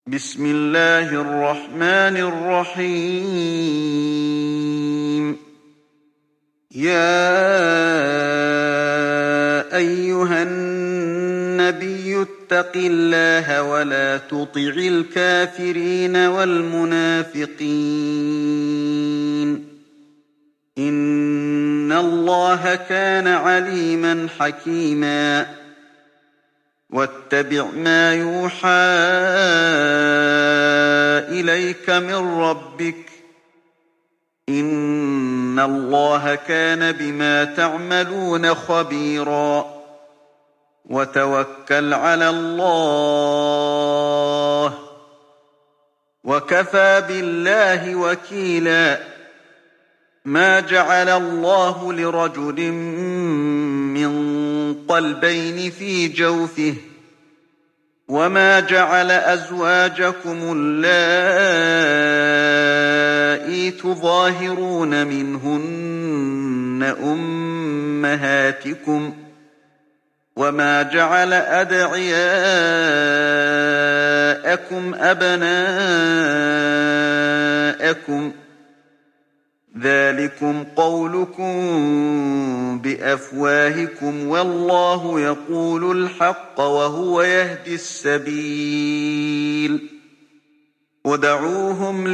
بسم الله الرحمن الرحيم. يا أيها النبي اتق الله ولا تطع الكافرين والمنافقين إن الله كان عليما حكيما. واتبع ما يوحى إليك من ربك إن الله كان بما تعملون خبيرا. وتوكل على الله وكفى بالله وكيلا. ما جعل الله لرجل من قلبين في جوفه وما جعل أزواجكم اللائي تظاهرون منهن أمهاتكم وما جعل أدعياءكم أبناءكم ذلكم قولكم بأفواهكم والله يقول الحق وهو يهدي السبيل. ودعوهم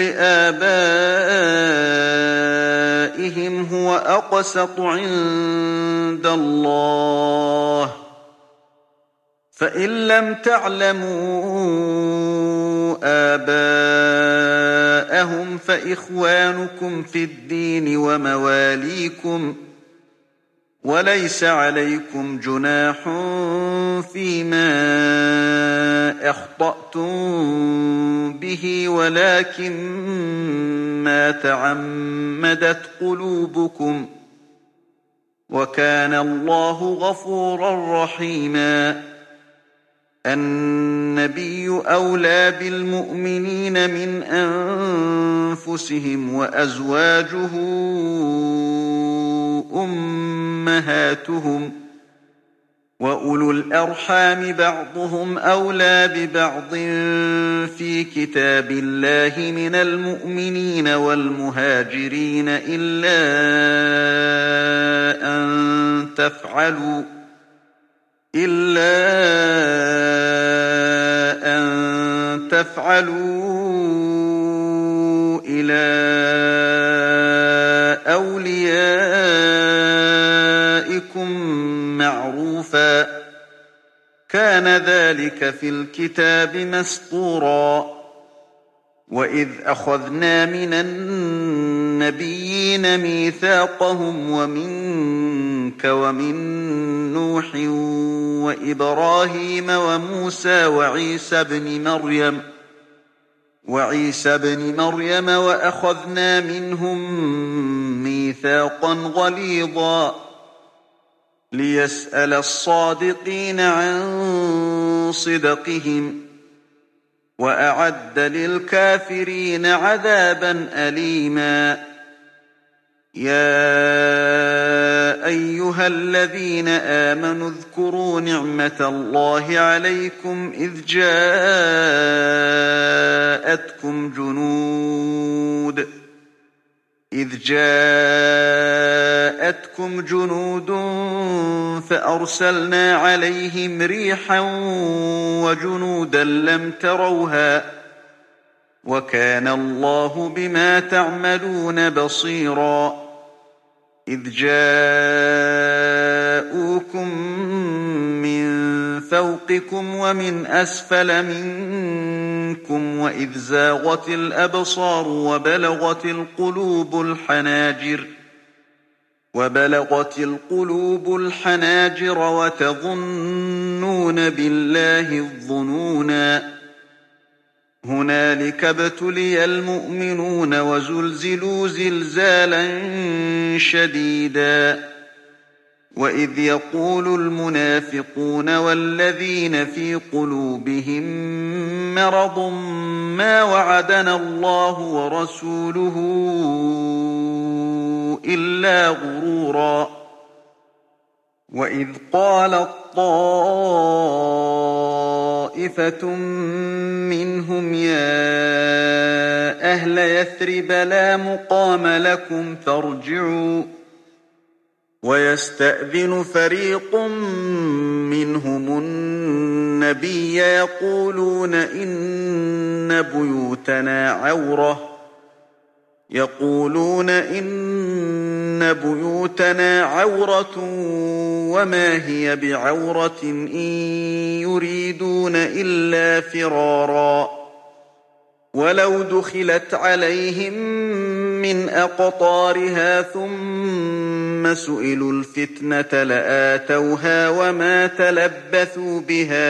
لآبائهم هو أقسط عند الله فإن لم تعلموا آباءهم فإخوانكم في الدين ومواليكم وليس عليكم جناح فيما أخطأتم به ولكن ما تعمدت قلوبكم وكان الله غفورا رحيما. النبي أولى بالمؤمنين من أنفسهم وأزواجه أمهاتهم وأولو الأرحام بعضهم أولى ببعض في كتاب الله من المؤمنين والمهاجرين إلا أن تفعلوا إلى أوليائكم معروفا كان ذلك في الكتاب مسطورا. وإذ أخذنا من النبيين ميثاقهم ومنك ومن نوح وإبراهيم وموسى وعيسى بن مريم وأخذنا منهم ميثاقا غليظا ليسأل الصادقين عن صدقهم وأعد للكافرين عذابا أليما. يا أيها الذين آمنوا اذكروا نعمة الله عليكم إذ جاءتكم جنود فأرسلنا عليهم ريحا وجنودا لم تروها وكان الله بما تعملون بصيرا. إذ جاءوكم من فوقكم ومن أسفل منكم وإذ زاغت الأبصار وبلغت القلوب الحناجر وتظنون بالله الظنونا. هنالك ابتلي المؤمنون وزلزلوا زلزالا شديدا. وإذ يقول المنافقون والذين في قلوبهم مرض ما وعدنا الله ورسوله إلا غرورا. وإذ قالت طائفة منهم يا أهل يثرب لا مقام لكم فارجعوا ويستأذن فريق منهم النبي يقولون إن بيوتنا عورة وما هي بعورة إن يريدون إلا فرارا ولو دخلت عليهم من أقطارها ثم سئلوا الفتنة لآتوها وما تلبثوا بها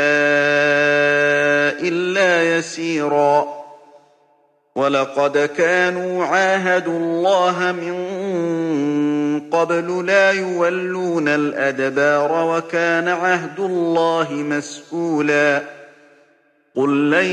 إلا يسيرا ولقد كانوا عاهدوا الله من قبل لا يولون الأدبار وكان عهد الله مسئولا قل لن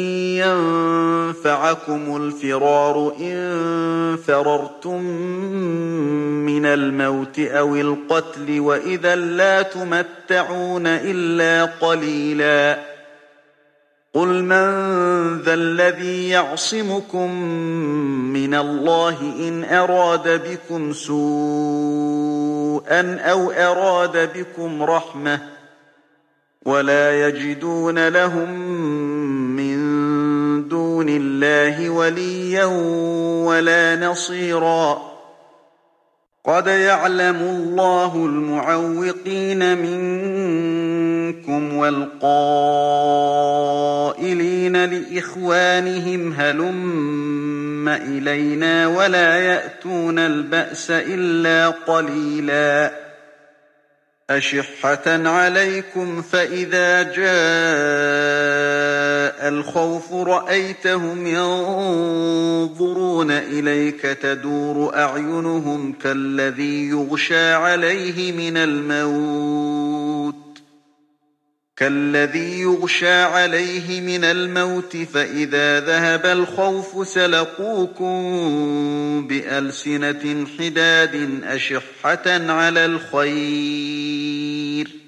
ينفعكم الفرار إن فررتم من الموت أو القتل وإذا لا تمتعون إلا قليلا قل من ذا الذي يعصمكم من الله إن أراد بكم سوءا أو أراد بكم رحمة ولا يجدون لهم من دون الله وليا ولا نصيرا قد يعلم الله المعوقين منكم والقائلين لإخوانهم هلم إلينا ولا يأتون البأس إلا قليلا أشحة عليكم فإذا جاء الخوف رأيتهم ينظرون إليك تدور أعينهم كالذي يغشى عليه من الموت فإذا ذهب الخوف سلقوكم بألسنة حداد أشحة على الخير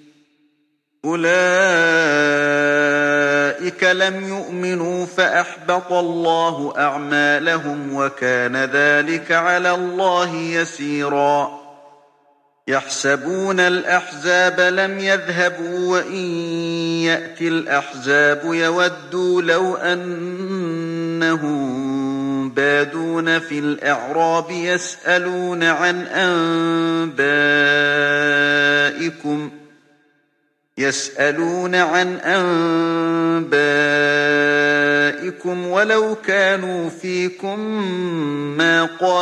أولئك لم يؤمنوا فأحبط الله أعمالهم وكان ذلك على الله يسيرا يحسبون الأحزاب لم يذهبوا وإن يأتي الأحزاب يودوا لو أنهم بادون في الأعراب يسألون عن أنبائكم ولو كانوا فيكم ما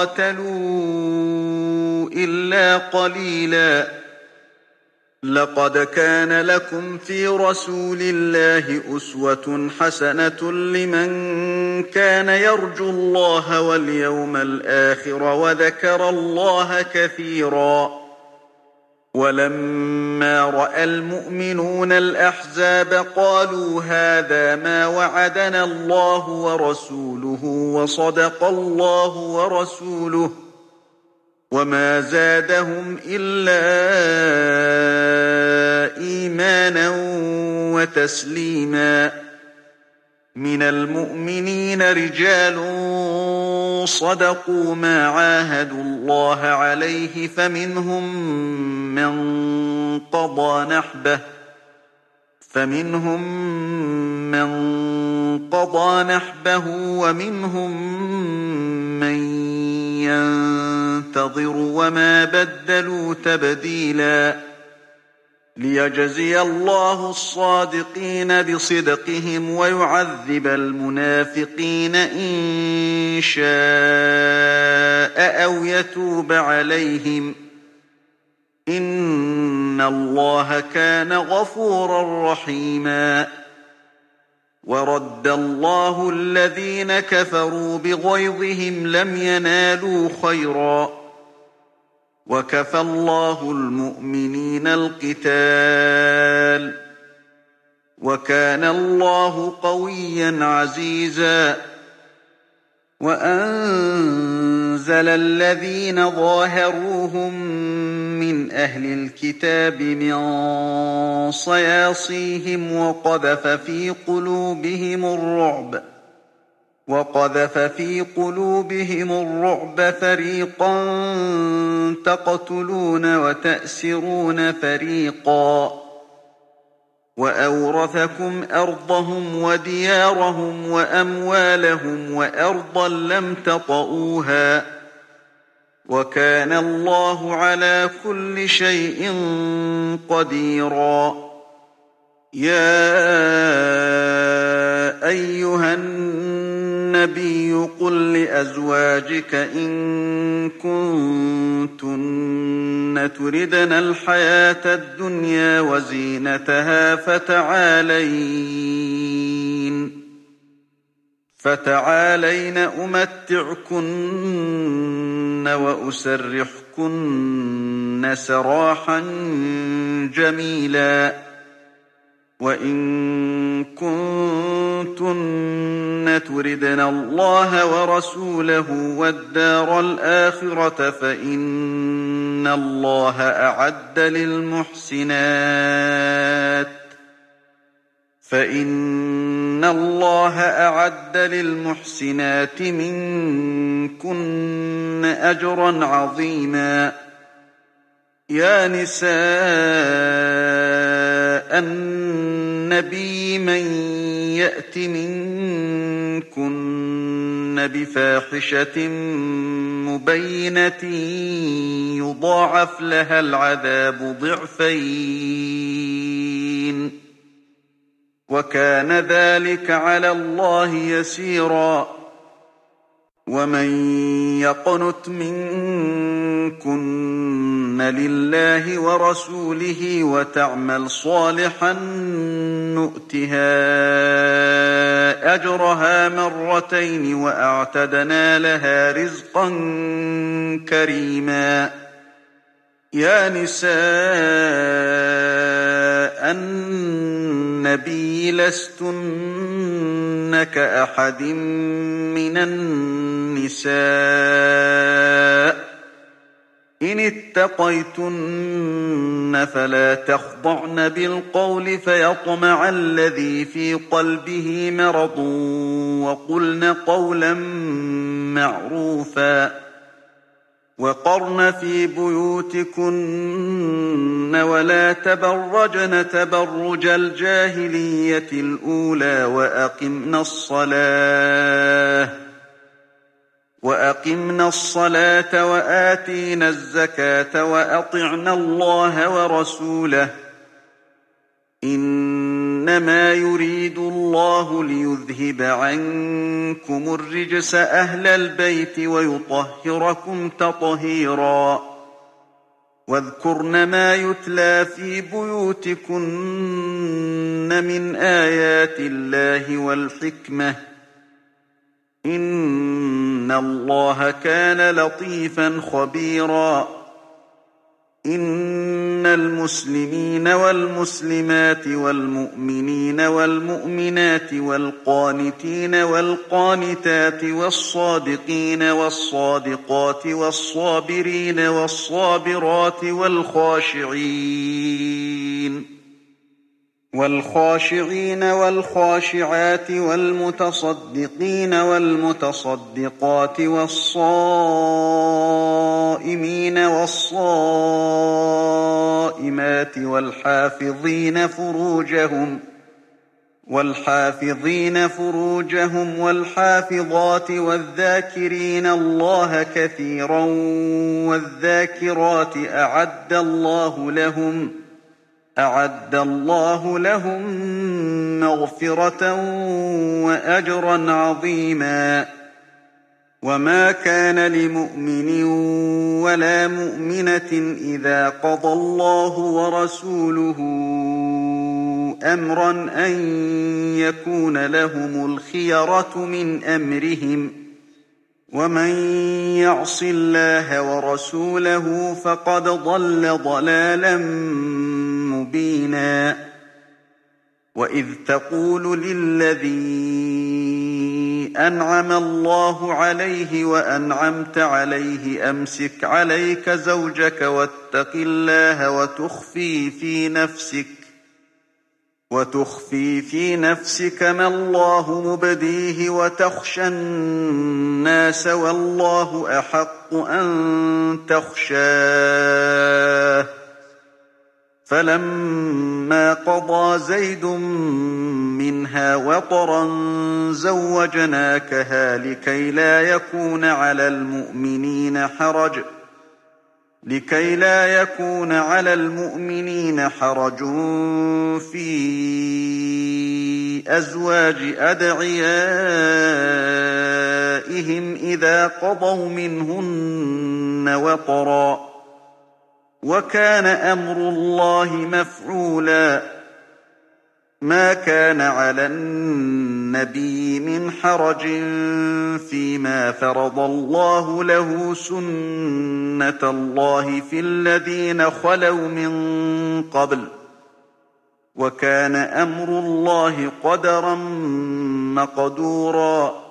قاتلوا إلا قليلا لقد كان لكم في رسول الله أسوة حسنة لمن كان يرجو الله واليوم الآخر وذكر الله كثيرا ولما رأى المؤمنون الأحزاب قالوا هذا ما وعدنا الله ورسوله وصدق الله ورسوله وما زادهم إلا إيمانا وتسليما من المؤمنين رجال صدقوا ما عاهدوا الله عليه فمنهم من قضى نحبه ومنهم من ينتظر وما بدلوا تبديلا ليجزي الله الصادقين بصدقهم ويعذب المنافقين إن شاء أو يتوب عليهم إن الله كان غفورا رحيما ورد الله الذين كفروا بغيظهم لم ينالوا خيرا وكفى الله المؤمنين القتال وكان الله قويا عزيزا وأنزل أنزل الذين ظاهروهم من أهل الكتاب من صياصيهم وقذف في قلوبهم الرعب فريقا تقتلون وتأسرون فريقا وأورثكم أرضهم وديارهم وأموالهم وأرضا لم تطئوها وكان الله على كل شيء قديرا. يا أيها النبي قل لأزواجك إن كنتن تردن الحياة الدنيا وزينتها فتعالين أمتعكن وأسرحكن سراحا جميلا. وإن كنتن تردن الله ورسوله والدار الآخرة فإن الله أعد للمحسنات منكن أجرا عظيما. يا نساء النبي من يأت منكن بفاحشة مبينة يضاعف لها العذاب ضعفين وكان ذلك على الله يسيرا. ومن يقنت منكن لله ورسوله وتعمل صالحا نؤتها أجرها مرتين وأعتدنا لها رزقا كريما. يا نساء النبي لستن كأحد من النساء إن اتقيتن فلا تخضعن بالقول فيطمع الذي في قلبه مرض وقلن قولا معروفا. وقرن في بيوتكن ولا تبرجن تبرج الجاهلية الأولى وأقمنا الصلاة وآتينا الزكاة وأطعنا الله ورسوله إنما يريد الله ليذهب عنكم الرجس أهل البيت ويطهركم تطهيرا. واذكرن ما يتلى في بيوتكن من آيات الله والحكمة إن الله كان لطيفا خبيرا. إن المسلمين والمسلمات والمؤمنين والمؤمنات والقانتين والقانتات والصادقين والصادقات والصابرين والصابرات والخاشعين والخاشعات والمتصدقين والمتصدقات والصائمين والصائمات والحافظين فروجهم والحافظات والذاكرين الله كثيرا والذاكرات أعد الله لهم مغفرة وأجرا عظيما. وما كان لمؤمن ولا مؤمنة إذا قضى الله ورسوله أمرا أن يكون لهم الخيرة من أمرهم ومن يعص الله ورسوله فقد ضل ضلالا مبينا. وإذ تقول للذي أنعم الله عليه وأنعمت عليه أمسك عليك زوجك واتق الله وتخفي في نفسك ما الله مبديه وتخشى الناس والله أحق أن تخشاه فلما قضى زيد منها وطرا زوجناكها لكي لا يكون على المؤمنين حرج في أزواج أدعيائهم إذا قضوا منهن وطرا وكان أمر الله مفعولا ما كان على النبي من حرج فيما فرض الله له سنة الله في الذين خلوا من قبل وكان أمر الله قدرا مقدورا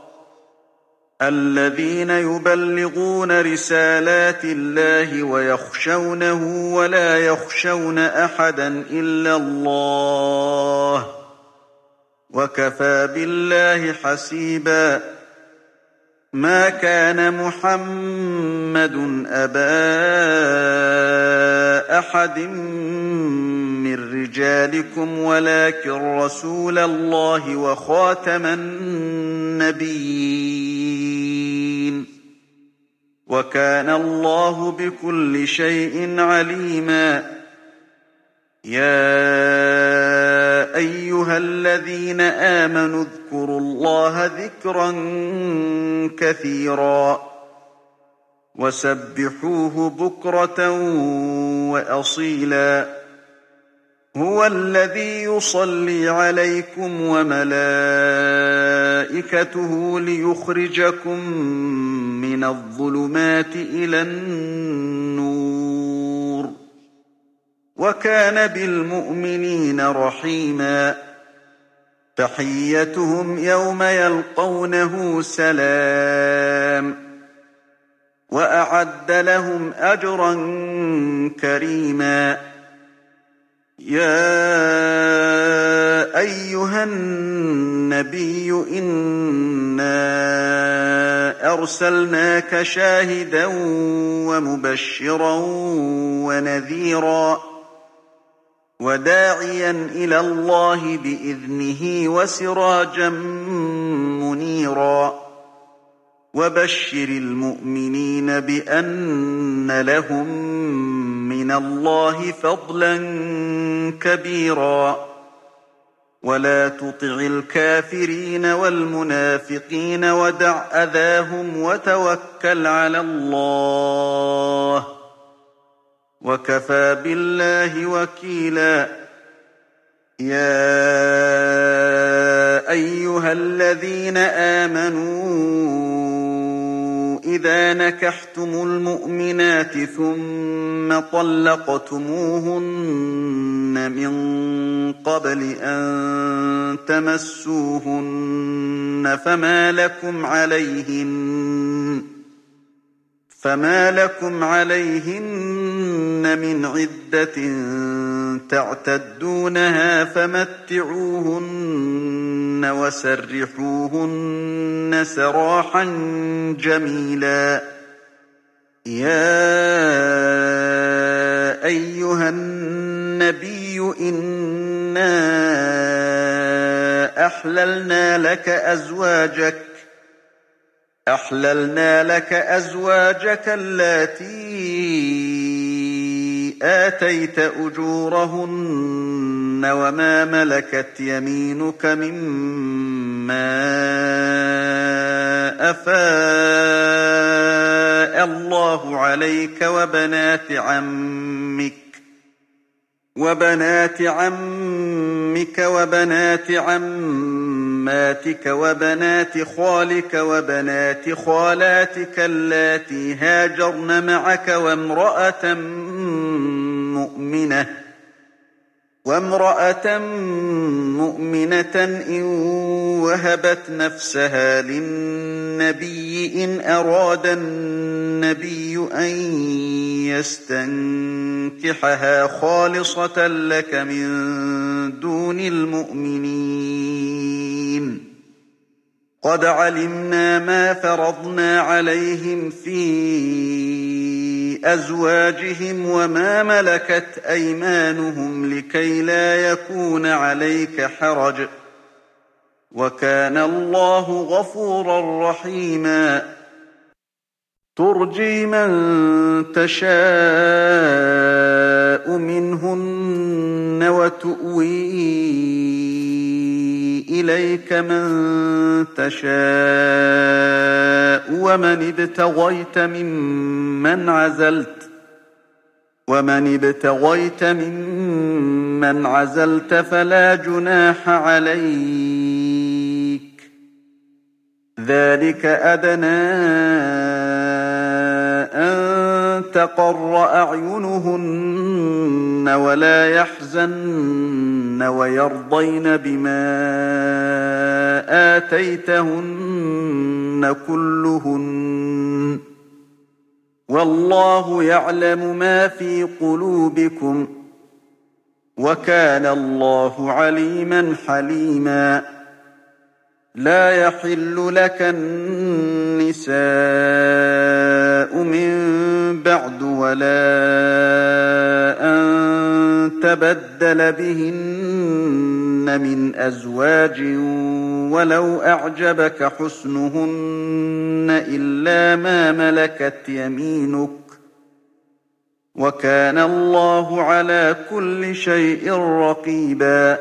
الذين يبلغون رسالات الله ويخشونه ولا يخشون أحدا إلا الله وكفى بالله حسيبا ما كان محمد أبا أحد من رجالكم ولكن رسول الله وخاتم النبيين وكان الله بكل شيء عليما يا أيها الذين آمنوا اذكروا الله ذكرا كثيرا وسبحوه بكرة وأصيلا هو الذي يصلي عليكم وملائكته ليخرجكم من الظلمات إلى النور وكان بالمؤمنين رحيما تحيتهم يوم يلقونه سلام وأعد لهم أجرا كريما يا أيها النبي إنا أرسلناك شاهدا ومبشرا ونذيرا وداعيا إلى الله بإذنه وسراجا منيرا وبشر المؤمنين بأن لهم من الله فضلا كبيرا ولا تطع الكافرين والمنافقين ودع أذاهم وتوكل على الله وكفى بالله وكيلا يا أيها الذين آمنوا إذا نكحتم المؤمنات ثم طلقتموهن من قبل أن تمسوهن فما لكم عليهن من عدة تعتدونها فمتعوهن وسرحوهن سراحا جميلا يا أيها النبي إنا أحللنا لك أزواجك اللاتي آتيت أجورهن وما ملكت يمينك مما أفاء الله عليك وبنات عمك وبنات عماتك وبنات خالك وبنات خالاتك اللاتي وامرأة مؤمنة إن وهبت نفسها للنبي إن أراد النبي أن يستنكحها خالصة لك من دون المؤمنين قد علمنا ما فرضنا عليهم في أزواجهم وما ملكت أيمانهم لكي لا يكون عليك حرج وكان الله غفورا رحيما ترجي من تشاء منهن وتؤوي إليك من تشاء ومن ابتغيت ممن عزلت فلا جناح عليك ذلك أدنى أن تقر أعينهن ولا يحزن ويرضين بما آتيتهن كلهن والله يعلم ما في قلوبكم وكان الله عليما حليما لا يحل لك النساء من بعد ولا أن تبدل بهن من أزواج ولو أعجبك حسنهن إلا ما ملكت يمينك وكان الله على كل شيء رقيبا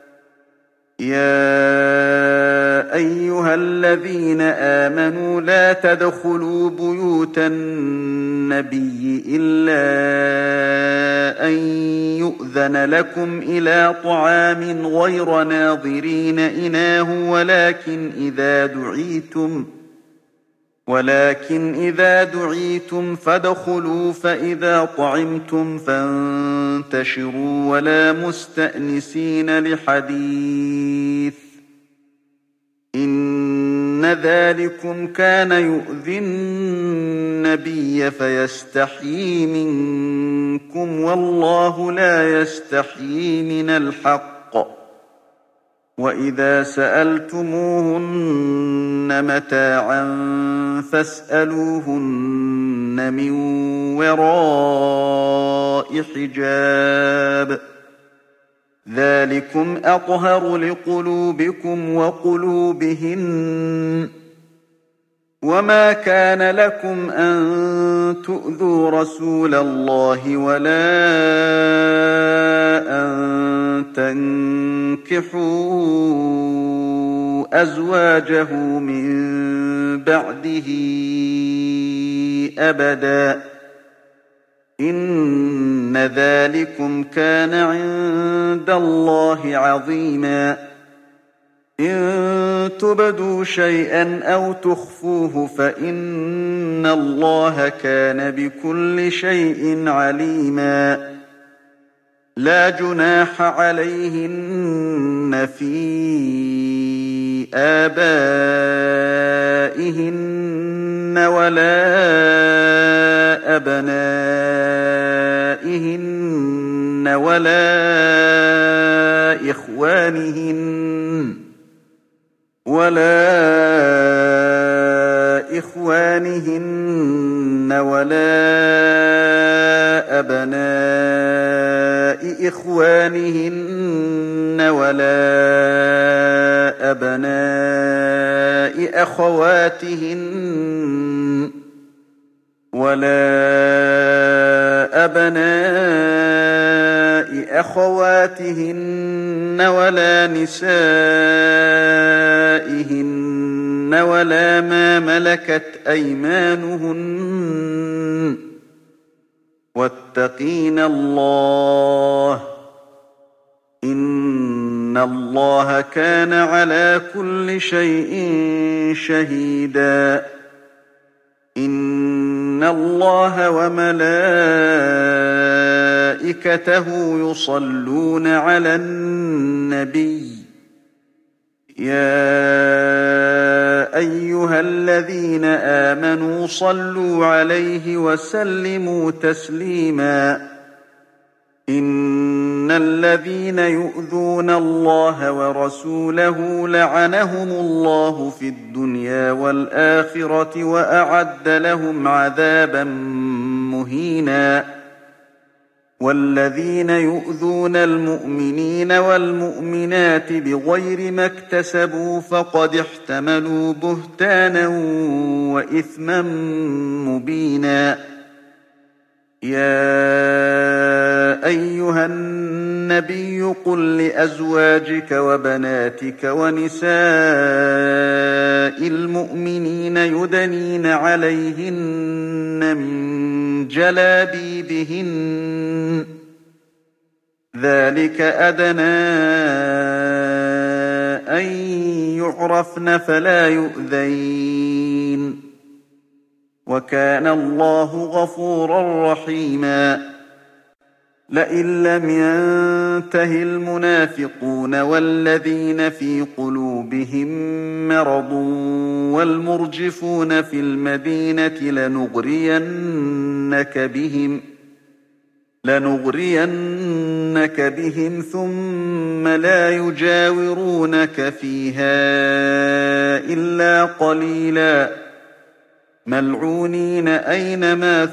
يا أيها الذين آمنوا لا تدخلوا بيوت النبي إلا أن يؤذن لكم إلى طعام غير ناظرين إناه ولكن إذا دعيتم فادخلوا فإذا طعمتم فانتشروا ولا مستأنسين لحديث إن ذلكم كان يؤذي النبي فيستحيي منكم والله لا يستحيي من الحق وإذا سألتموهن متاعا فاسألوهن من وراء حجاب ذلكم أطهر لقلوبكم وقلوبهن وما كان لكم أن تؤذوا رسول الله ولا أن تنكحوا أزواجه من بعده أبدا إن ذلكم كان عند الله عظيما إن تبدوا شيئا أو تخفوه فإن الله كان بكل شيء عليما لا جناح عليهن في آبائهن ولا أبنائهن ولا إخوانهن ولا أبناء إخوانهن ولا أبناء أخواتهن ولا نسائهن ولا ما ملكت أيمانهن واتقين الله إن الله كان على كل شيء شهيدا إن اللَّهَ وَمَلَائِكَتَهُ يُصَلُّونَ عَلَى النَّبِيِّ يَا أَيُّهَا الَّذِينَ آمَنُوا صَلُّوا عَلَيْهِ وَسَلِّمُوا تَسْلِيمًا إِنَّ الَّذِينَ يُؤْذُونَ اللَّهَ وَرَسُولَهُ لَعَنَهُمُ اللَّهُ في الدُّنْيَا وَالْآخِرَةِ وَأَعَدَّ لَهُمْ عَذَابًا مُّهِينًا وَالَّذِينَ يُؤْذُونَ الْمُؤْمِنِينَ وَالْمُؤْمِنَاتِ بِغَيْرِ ما اكْتَسَبُوا فَقَدِ احْتَمَلُوا بُهْتَانًا وَإِثْمًا مُّبِينًا يَا أَيُّهَا النَّبِيُّ قُل لِّأَزْوَاجِكَ وَبَنَاتِكَ وَنِسَاءِ الْمُؤْمِنِينَ يُدْنِينَ عَلَيْهِنَّ مِن جَلَابِيبِهِنَّ ذَٰلِكَ أَدْنَىٰ أَن يُعْرَفْنَ فَلَا يُؤْذَيْنَ وَكَانَ اللَّهُ غَفُورًا رَّحِيمًا لئن لم ينته المنافقون والذين في قلوبهم مرض والمرجفون في المدينة لنغرينك بهم ثم لا يجاورونك فيها إلا قليلا ملعونين أينما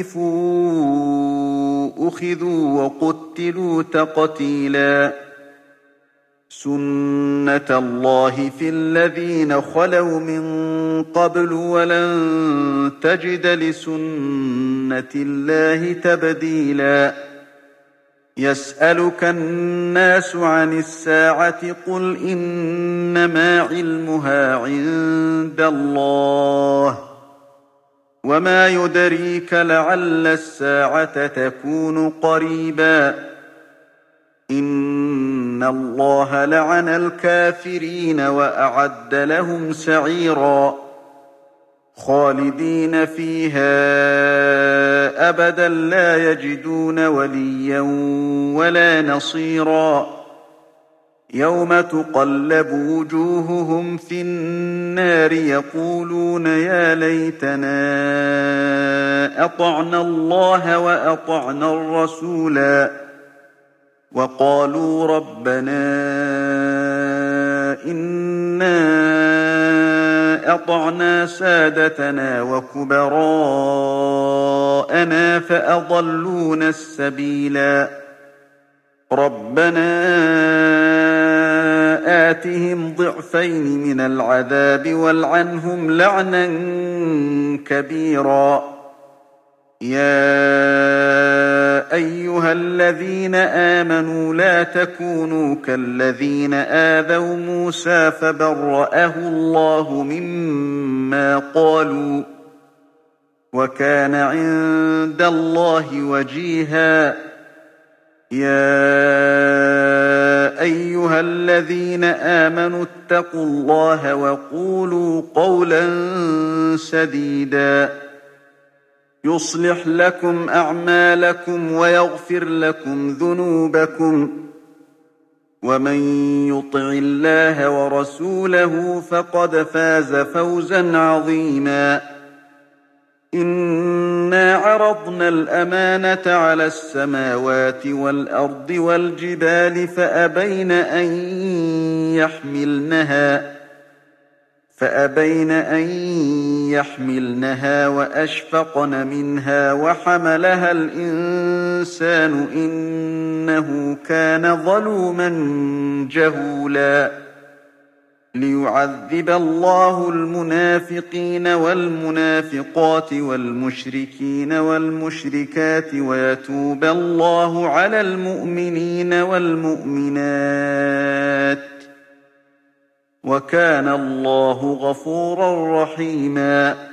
ثقفوا أخذوا وقتلوا تقتيلا سُنَّةَ اللَّهِ في الذين خلوا من قبل ولن تجد لسنة الله تبديلا يسألك الناس عن الساعة قل إنما علمها عند الله وما يدريك لعل الساعة تكون قريبا إن الله لعن الكافرين وأعد لهم سعيرا خالدين فيها أبدا لا يجدون وليا ولا نصيرا يوم تقلب وجوههم في النار يقولون يا ليتنا أطعنا الله وأطعنا الرسولا وقالوا ربنا إنا أطعنا سادتنا وكبراءنا فأضلونا السبيلا ربنا آتهم ضعفين من العذاب والعنهم لعنا كبيرا يا أيها الذين آمنوا لا تكونوا كالذين آذوا موسى فبرأه الله مما قالوا وكان عند الله وجيها يا أيها الذين آمنوا اتقوا الله وقولوا قولا سديدا يصلح لكم أعمالكم ويغفر لكم ذنوبكم ومن يطع الله ورسوله فقد فاز فوزا عظيما إنا عرضنا الأمانة على السماوات والأرض والجبال فأبين أن يحملنها وأشفقن منها وحملها الإنسان إنه كان ظلوما جهولا ليعذب الله المنافقين والمنافقات والمشركين والمشركات ويتوب الله على المؤمنين والمؤمنات وكان الله غفورا رحيما